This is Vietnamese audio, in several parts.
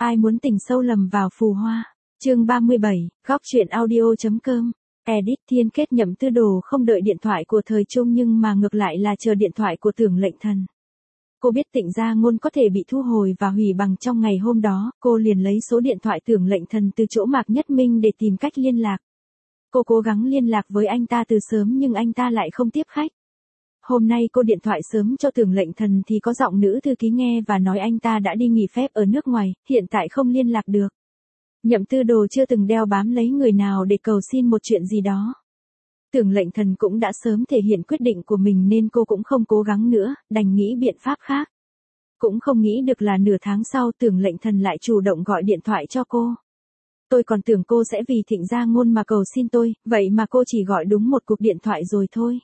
Ai muốn tình sâu lầm vào phù hoa. Chương 37, góc truyện audio.com. Edit Thiên Kết Nhậm Tư Đồ không đợi điện thoại của Thời Trung nhưng mà ngược lại là chờ điện thoại của Tưởng Lệnh Thần. Cô biết Tịnh Gia Ngôn có thể bị thu hồi và hủy bằng trong ngày hôm đó, cô liền lấy số điện thoại Tưởng Lệnh Thần từ chỗ Mạc Nhất Minh để tìm cách liên lạc. Cô cố gắng liên lạc với anh ta từ sớm nhưng anh ta lại không tiếp khách. Hôm nay cô điện thoại sớm cho Tưởng Lệnh Thần thì có giọng nữ thư ký nghe và nói anh ta đã đi nghỉ phép ở nước ngoài, hiện tại không liên lạc được. Nhậm Tư Đồ chưa từng đeo bám lấy người nào để cầu xin một chuyện gì đó. Tưởng Lệnh Thần cũng đã sớm thể hiện quyết định của mình nên cô cũng không cố gắng nữa, đành nghĩ biện pháp khác. Cũng không nghĩ được là nửa tháng sau Tưởng Lệnh Thần lại chủ động gọi điện thoại cho cô. Tôi còn tưởng cô sẽ vì Thịnh Gia Ngôn mà cầu xin tôi, vậy mà cô chỉ gọi đúng một cuộc điện thoại rồi thôi.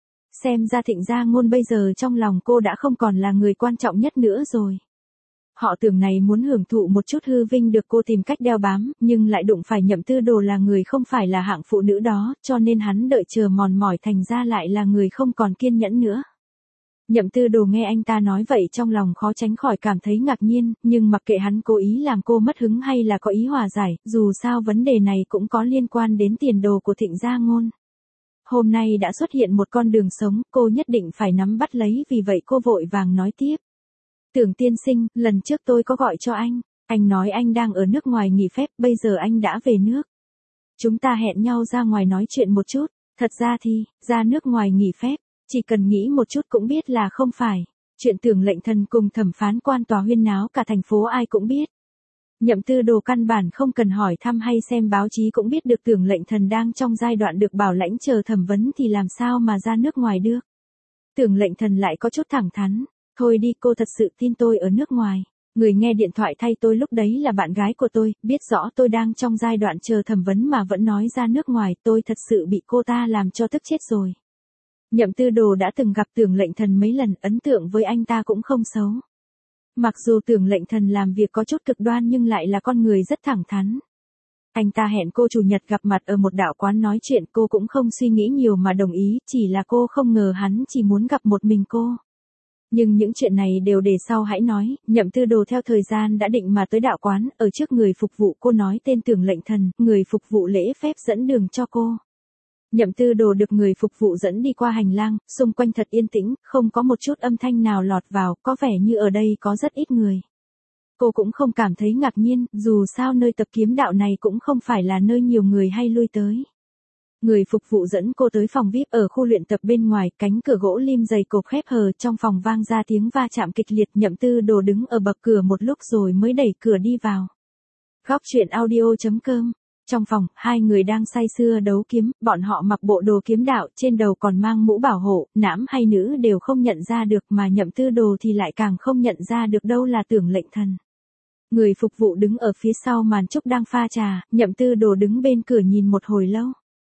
Xem ra Thịnh Gia Ngôn bây giờ trong lòng cô đã không còn là người quan trọng nhất nữa rồi. Họ Tưởng này muốn hưởng thụ một chút hư vinh được cô tìm cách đeo bám, nhưng lại đụng phải Nhậm Tư Đồ là người không phải là hạng phụ nữ đó, cho nên hắn đợi chờ mòn mỏi thành ra lại là người không còn kiên nhẫn nữa. Nhậm Tư Đồ nghe anh ta nói vậy trong lòng khó tránh khỏi cảm thấy ngạc nhiên, nhưng mặc kệ hắn cố ý làm cô mất hứng hay là có ý hòa giải, dù sao vấn đề này cũng có liên quan đến tiền đồ của Thịnh Gia Ngôn. Hôm nay đã xuất hiện một con đường sống, cô nhất định phải nắm bắt lấy, vì vậy cô vội vàng nói tiếp. Tưởng tiên sinh, lần trước tôi có gọi cho anh nói anh đang ở nước ngoài nghỉ phép, bây giờ anh đã về nước. Chúng ta hẹn nhau ra ngoài nói chuyện một chút, thật ra thì, ra nước ngoài nghỉ phép, chỉ cần nghĩ một chút cũng biết là không phải. Chuyện Tưởng Lệnh Thần cùng thẩm phán quan tòa huyên náo cả thành phố ai cũng biết. Nhậm Tư Đồ căn bản không cần hỏi thăm hay xem báo chí cũng biết được Tưởng Lệnh Thần đang trong giai đoạn được bảo lãnh chờ thẩm vấn thì làm sao mà ra nước ngoài được. Tưởng Lệnh Thần lại có chút thẳng thắn. Thôi đi, cô thật sự tin tôi ở nước ngoài. Người nghe điện thoại thay tôi lúc đấy là bạn gái của tôi, biết rõ tôi đang trong giai đoạn chờ thẩm vấn mà vẫn nói ra nước ngoài, tôi thật sự bị cô ta làm cho tức chết rồi. Nhậm Tư Đồ đã từng gặp Tưởng Lệnh Thần mấy lần, ấn tượng với anh ta cũng không xấu. Mặc dù Tưởng Lệnh Thần làm việc có chút cực đoan nhưng lại là con người rất thẳng thắn. Anh ta hẹn cô chủ nhật gặp mặt ở một đạo quán nói chuyện, cô cũng không suy nghĩ nhiều mà đồng ý, chỉ là cô không ngờ hắn chỉ muốn gặp một mình cô. Nhưng những chuyện này đều để sau hãy nói, Nhậm Tư Đồ theo thời gian đã định mà tới đạo quán, ở trước người phục vụ cô nói tên Tưởng Lệnh Thần, người phục vụ lễ phép dẫn đường cho cô. Nhậm Tư Đồ được người phục vụ dẫn đi qua hành lang, xung quanh thật yên tĩnh, không có một chút âm thanh nào lọt vào, có vẻ như ở đây có rất ít người. Cô cũng không cảm thấy ngạc nhiên, dù sao nơi tập kiếm đạo này cũng không phải là nơi nhiều người hay lui tới. Người phục vụ dẫn cô tới phòng VIP ở khu luyện tập bên ngoài, cánh cửa gỗ lim dày cộp khép hờ, trong phòng vang ra tiếng va chạm kịch liệt. Nhậm Tư Đồ đứng ở bậc cửa một lúc rồi mới đẩy cửa đi vào. Góc truyện audio.com. Trong phòng, hai người đang say sưa đấu kiếm, bọn họ mặc bộ đồ kiếm đạo, trên đầu còn mang mũ bảo hộ, nam hay nữ đều không nhận ra được, mà Nhậm Tư Đồ thì lại càng không nhận ra được đâu là Tưởng Lệnh Thần. Người phục vụ đứng ở phía sau màn trúc đang pha trà, Nhậm Tư Đồ đứng bên cửa nhìn một hồi lâu.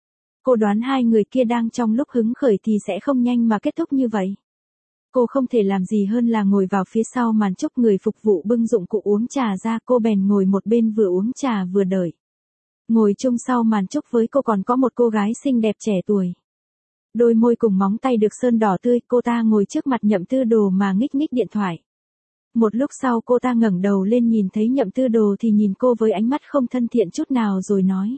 Cô đoán hai người kia đang trong lúc hứng khởi thì sẽ không nhanh mà kết thúc như vậy. Cô không thể làm gì hơn là ngồi vào phía sau màn trúc, người phục vụ bưng dụng cụ uống trà ra, cô bèn ngồi một bên vừa uống trà vừa đợi. Ngồi chung sau màn trúc với cô còn có một cô gái xinh đẹp trẻ tuổi. Đôi môi cùng móng tay được sơn đỏ tươi, cô ta ngồi trước mặt Nhậm Tư Đồ mà nghích nghích điện thoại. Một lúc sau cô ta ngẩng đầu lên nhìn thấy Nhậm Tư Đồ thì nhìn cô với ánh mắt không thân thiện chút nào rồi nói.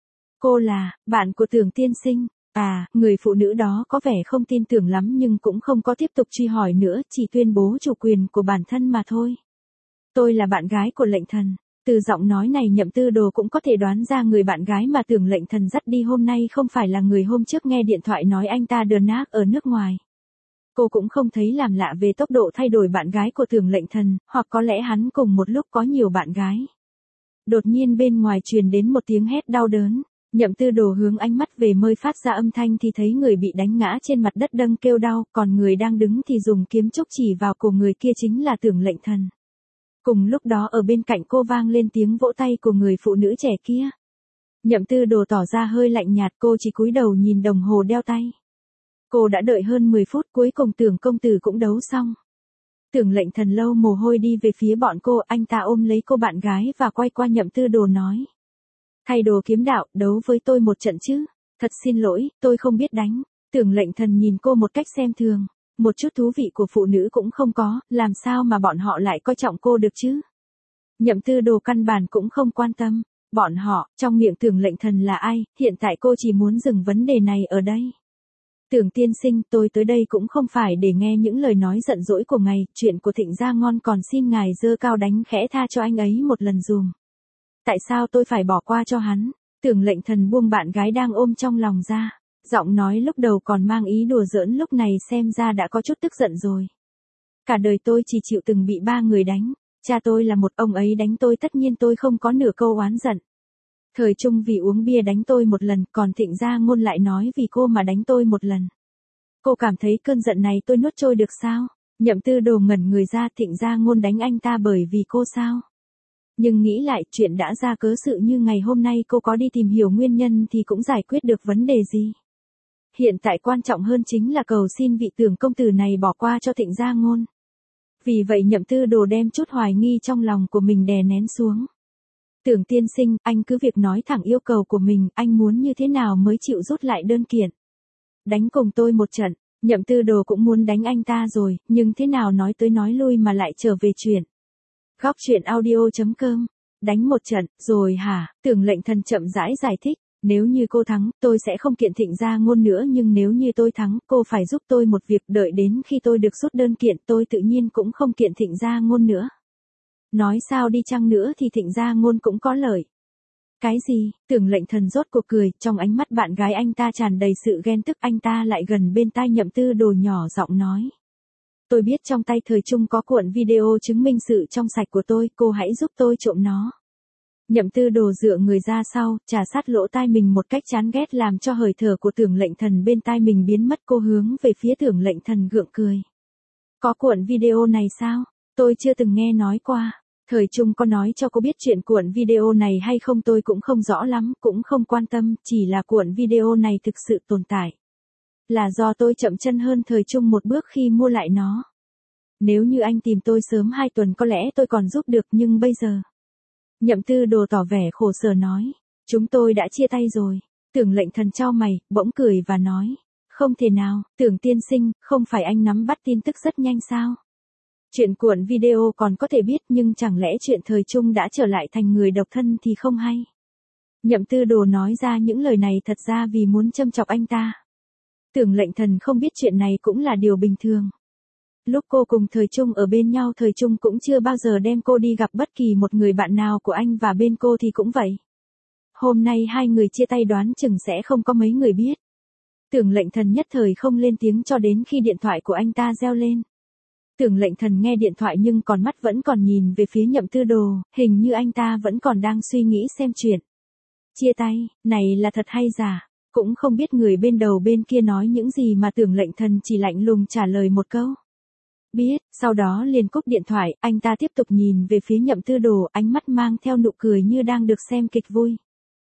Cô là, bạn của Tưởng tiên sinh. À, người phụ nữ đó có vẻ không tin tưởng lắm nhưng cũng không có tiếp tục truy hỏi nữa, chỉ tuyên bố chủ quyền của bản thân mà thôi. Tôi là bạn gái của Lệnh Thần. Từ giọng nói này Nhậm Tư Đồ cũng có thể đoán ra người bạn gái mà Tưởng Lệnh Thần dắt đi hôm nay không phải là người hôm trước nghe điện thoại nói anh ta đờn ác ở nước ngoài. Cô cũng không thấy làm lạ về tốc độ thay đổi bạn gái của Tưởng Lệnh Thần, hoặc có lẽ hắn cùng một lúc có nhiều bạn gái. Đột nhiên bên ngoài truyền đến một tiếng hét đau đớn. Nhậm Tư Đồ hướng ánh mắt về nơi phát ra âm thanh thì thấy người bị đánh ngã trên mặt đất đâng kêu đau, còn người đang đứng thì dùng kiếm trúc chỉ vào cổ người kia chính là Tưởng Lệnh Thần. Cùng lúc đó ở bên cạnh cô vang lên tiếng vỗ tay của người phụ nữ trẻ kia. Nhậm Tư Đồ tỏ ra hơi lạnh nhạt, cô chỉ cúi đầu nhìn đồng hồ đeo tay. Cô đã đợi hơn 10 phút, cuối cùng Tưởng công tử cũng đấu xong. Tưởng Lệnh Thần lâu mồ hôi đi về phía bọn cô, anh ta ôm lấy cô bạn gái và quay qua Nhậm Tư Đồ nói. Thay đồ kiếm đạo, đấu với tôi một trận chứ. Thật xin lỗi, tôi không biết đánh. Tưởng Lệnh Thần nhìn cô một cách xem thường. Một chút thú vị của phụ nữ cũng không có, làm sao mà bọn họ lại coi trọng cô được chứ? Nhậm Tư Đồ căn bản cũng không quan tâm, bọn họ, trong miệng Tưởng Lệnh Thần là ai, hiện tại cô chỉ muốn dừng vấn đề này ở đây. Tưởng tiên sinh, tôi tới đây cũng không phải để nghe những lời nói giận dỗi của ngài, chuyện của Thịnh gia ngon còn xin ngài giơ cao đánh khẽ tha cho anh ấy một lần dùm. Tại sao tôi phải bỏ qua cho hắn? Tưởng Lệnh Thần buông bạn gái đang ôm trong lòng ra, giọng nói lúc đầu còn mang ý đùa giỡn lúc này xem ra đã có chút tức giận rồi. Cả đời tôi chỉ chịu từng bị 3 người đánh, cha tôi là một ông ấy đánh tôi tất nhiên tôi không có nửa câu oán giận. Thời Trung vì uống bia đánh tôi một lần, còn Thịnh gia ngôn lại nói vì cô mà đánh tôi một lần. Cô cảm thấy cơn giận này tôi nuốt trôi được sao? Nhậm Tư Đồ ngẩn người ra, Thịnh gia ngôn đánh anh ta bởi vì cô sao? Nhưng nghĩ lại chuyện đã ra cớ sự như ngày hôm nay cô có đi tìm hiểu nguyên nhân thì cũng giải quyết được vấn đề gì. Hiện tại quan trọng hơn chính là cầu xin vị Tưởng công tử này bỏ qua cho Thịnh gia ngôn. Vì vậy Nhậm Tư Đồ đem chút hoài nghi trong lòng của mình đè nén xuống. Tưởng tiên sinh, anh cứ việc nói thẳng yêu cầu của mình, anh muốn như thế nào mới chịu rút lại đơn kiện. Đánh cùng tôi một trận, Nhậm Tư Đồ cũng muốn đánh anh ta rồi, nhưng thế nào nói tới nói lui mà lại trở về chuyện. Góc truyện audio.com, đánh một trận, rồi hả? Tưởng Lệnh Thần chậm rãi giải thích, nếu như cô thắng, tôi sẽ không kiện Thịnh gia ngôn nữa, nhưng nếu như tôi thắng, cô phải giúp tôi một việc, đợi đến khi tôi được rút đơn kiện tôi tự nhiên cũng không kiện Thịnh gia ngôn nữa. Nói sao đi chăng nữa thì Thịnh gia ngôn cũng có lợi. Cái gì? Tưởng Lệnh Thần rốt cuộc cười, trong ánh mắt bạn gái anh ta tràn đầy sự ghen tức, anh ta lại gần bên tai Nhậm Tư Đồ nhỏ giọng nói. Tôi biết trong tay Thời Trung có cuộn video chứng minh sự trong sạch của tôi, cô hãy giúp tôi trộm nó. Nhậm Tư Đồ dựa người ra sau, trà sát lỗ tai mình một cách chán ghét làm cho hơi thở của Tưởng Lệnh Thần bên tai mình biến mất, cô hướng về phía Tưởng Lệnh Thần gượng cười. Có cuộn video này sao? Tôi chưa từng nghe nói qua. Thời Trung có nói cho cô biết chuyện cuộn video này hay không tôi cũng không rõ lắm, cũng không quan tâm, chỉ là cuộn video này thực sự tồn tại. Là do tôi chậm chân hơn Thời Trung một bước khi mua lại nó. Nếu như anh tìm tôi sớm 2 tuần có lẽ tôi còn giúp được, nhưng bây giờ. Nhậm Tư Đồ tỏ vẻ khổ sở nói. Chúng tôi đã chia tay rồi. Tưởng Lệnh Thần chau mày, bỗng cười và nói. Không thể nào, Tưởng tiên sinh, không phải anh nắm bắt tin tức rất nhanh sao? Chuyện cuộn video còn có thể biết, nhưng chẳng lẽ chuyện Thời Trung đã trở lại thành người độc thân thì không hay. Nhậm Tư Đồ nói ra những lời này thật ra vì muốn châm chọc anh ta. Tưởng Lệnh Thần không biết chuyện này cũng là điều bình thường. Lúc cô cùng Thời Trung ở bên nhau, Thời Trung cũng chưa bao giờ đem cô đi gặp bất kỳ một người bạn nào của anh, và bên cô thì cũng vậy. Hôm nay hai người chia tay đoán chừng sẽ không có mấy người biết. Tưởng Lệnh Thần nhất thời không lên tiếng cho đến khi điện thoại của anh ta reo lên. Tưởng Lệnh Thần nghe điện thoại nhưng còn mắt vẫn còn nhìn về phía Nhậm Tư Đồ, hình như anh ta vẫn còn đang suy nghĩ xem chuyện. Chia tay, này là thật hay giả, cũng không biết người bên đầu bên kia nói những gì mà Tưởng Lệnh Thần chỉ lạnh lùng trả lời một câu. Biết, sau đó liền cúp điện thoại, anh ta tiếp tục nhìn về phía Nhậm Tư Đồ, ánh mắt mang theo nụ cười như đang được xem kịch vui.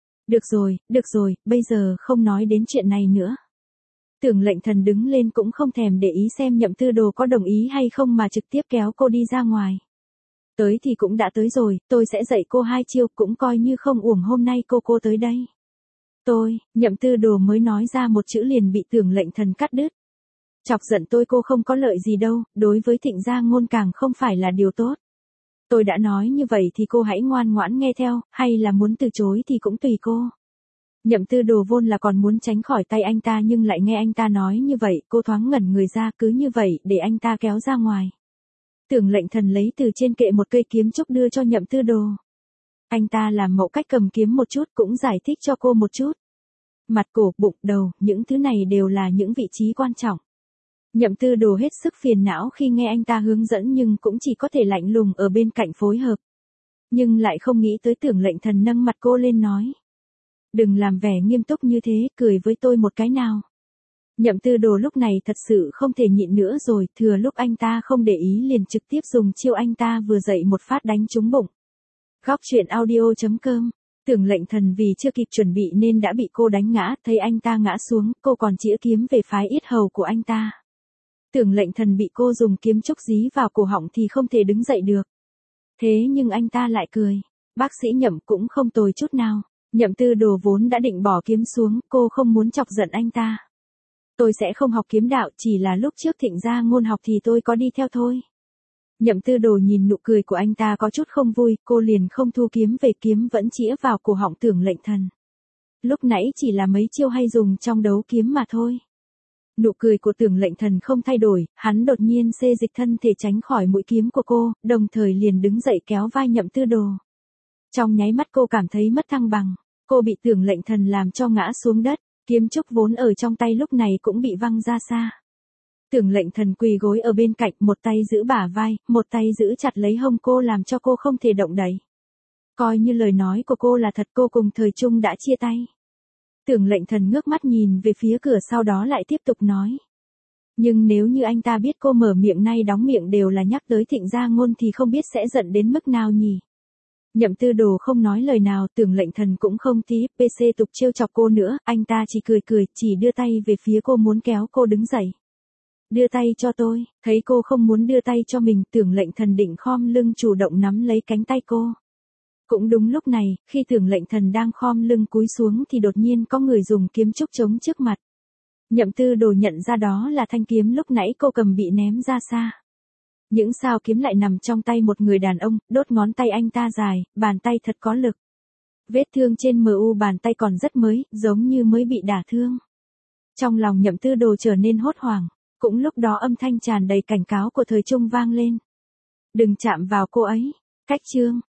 Được rồi, bây giờ không nói đến chuyện này nữa. Tưởng Lệnh Thần đứng lên cũng không thèm để ý xem Nhậm Tư Đồ có đồng ý hay không mà trực tiếp kéo cô đi ra ngoài. Tới thì cũng đã tới rồi, tôi sẽ dạy cô 2 chiêu, cũng coi như không uổng hôm nay cô tới đây. Nhậm Tư Đồ mới nói ra một chữ liền bị Tưởng Lệnh Thần cắt đứt. Chọc giận tôi cô không có lợi gì đâu, đối với Thịnh gia ngôn càng không phải là điều tốt. Tôi đã nói như vậy thì cô hãy ngoan ngoãn nghe theo, hay là muốn từ chối thì cũng tùy cô. Nhậm Tư Đồ vốn là còn muốn tránh khỏi tay anh ta nhưng lại nghe anh ta nói như vậy, cô thoáng ngẩn người ra, cứ như vậy để anh ta kéo ra ngoài. Tưởng Lệnh Thần lấy từ trên kệ một cây kiếm trúc đưa cho Nhậm Tư Đồ. Anh ta làm mẫu cách cầm kiếm một chút, cũng giải thích cho cô một chút. Mặt, cổ, bụng, đầu, những thứ này đều là những vị trí quan trọng. Nhậm Tư Đồ hết sức phiền não khi nghe anh ta hướng dẫn nhưng cũng chỉ có thể lạnh lùng ở bên cạnh phối hợp. Nhưng lại không nghĩ tới Tưởng Lệnh Thần nâng mặt cô lên nói. Đừng làm vẻ nghiêm túc như thế, cười với tôi một cái nào. Nhậm Tư Đồ lúc này thật sự không thể nhịn nữa rồi, thừa lúc anh ta không để ý liền trực tiếp dùng chiêu anh ta vừa dạy một phát đánh trúng bụng. Góc truyện audio.com, Tưởng Lệnh Thần vì chưa kịp chuẩn bị nên đã bị cô đánh ngã, thấy anh ta ngã xuống, cô còn chĩa kiếm về phái yết hầu của anh ta. Tưởng Lệnh Thần bị cô dùng kiếm trúc dí vào cổ họng thì không thể đứng dậy được. Thế nhưng anh ta lại cười. Bác sĩ Nhậm cũng không tồi chút nào. Nhậm Tư Đồ vốn đã định bỏ kiếm xuống, cô không muốn chọc giận anh ta. Tôi sẽ không học kiếm đạo, chỉ là lúc trước Thịnh gia ngôn học thì tôi có đi theo thôi. Nhậm Tư Đồ nhìn nụ cười của anh ta có chút không vui, cô liền không thu kiếm về, kiếm vẫn chĩa vào cổ họng Tưởng Lệnh Thần. Lúc nãy chỉ là mấy chiêu hay dùng trong đấu kiếm mà thôi. Nụ cười của Tưởng Lệnh Thần không thay đổi, hắn đột nhiên xê dịch thân thể tránh khỏi mũi kiếm của cô, đồng thời liền đứng dậy kéo vai Nhậm Tư Đồ. Trong nháy mắt cô cảm thấy mất thăng bằng, cô bị Tưởng Lệnh Thần làm cho ngã xuống đất, kiếm trúc vốn ở trong tay lúc này cũng bị văng ra xa. Tưởng Lệnh Thần quỳ gối ở bên cạnh, một tay giữ bả vai, một tay giữ chặt lấy hông cô làm cho cô không thể động đậy. Coi như lời nói của cô là thật, cô cùng Thời Trung đã chia tay. Tưởng Lệnh Thần ngước mắt nhìn về phía cửa, sau đó lại tiếp tục nói. Nhưng nếu như anh ta biết cô mở miệng nay đóng miệng đều là nhắc tới Thịnh Gia Ngôn thì không biết sẽ giận đến mức nào nhỉ. Nhậm Tư Đồ không nói lời nào, Tưởng Lệnh Thần cũng không tí PC tục trêu chọc cô nữa, anh ta chỉ cười cười, chỉ đưa tay về phía cô muốn kéo cô đứng dậy. Đưa tay cho tôi, thấy cô không muốn đưa tay cho mình, Tưởng Lệnh Thần định khom lưng chủ động nắm lấy cánh tay cô. Cũng đúng lúc này, khi Tưởng Lệnh Thần đang khom lưng cúi xuống thì đột nhiên có người dùng kiếm trúc chống trước mặt. Nhậm Tư Đồ nhận ra đó là thanh kiếm lúc nãy cô cầm bị ném ra xa. Những sao kiếm lại nằm trong tay một người đàn ông, đốt ngón tay anh ta dài, bàn tay thật có lực. Vết thương trên mu bàn tay còn rất mới, giống như mới bị đả thương. Trong lòng Nhậm Tư Đồ trở nên hốt hoảng, cũng lúc đó âm thanh tràn đầy cảnh cáo của Thời Trung vang lên. Đừng chạm vào cô ấy. Cách chương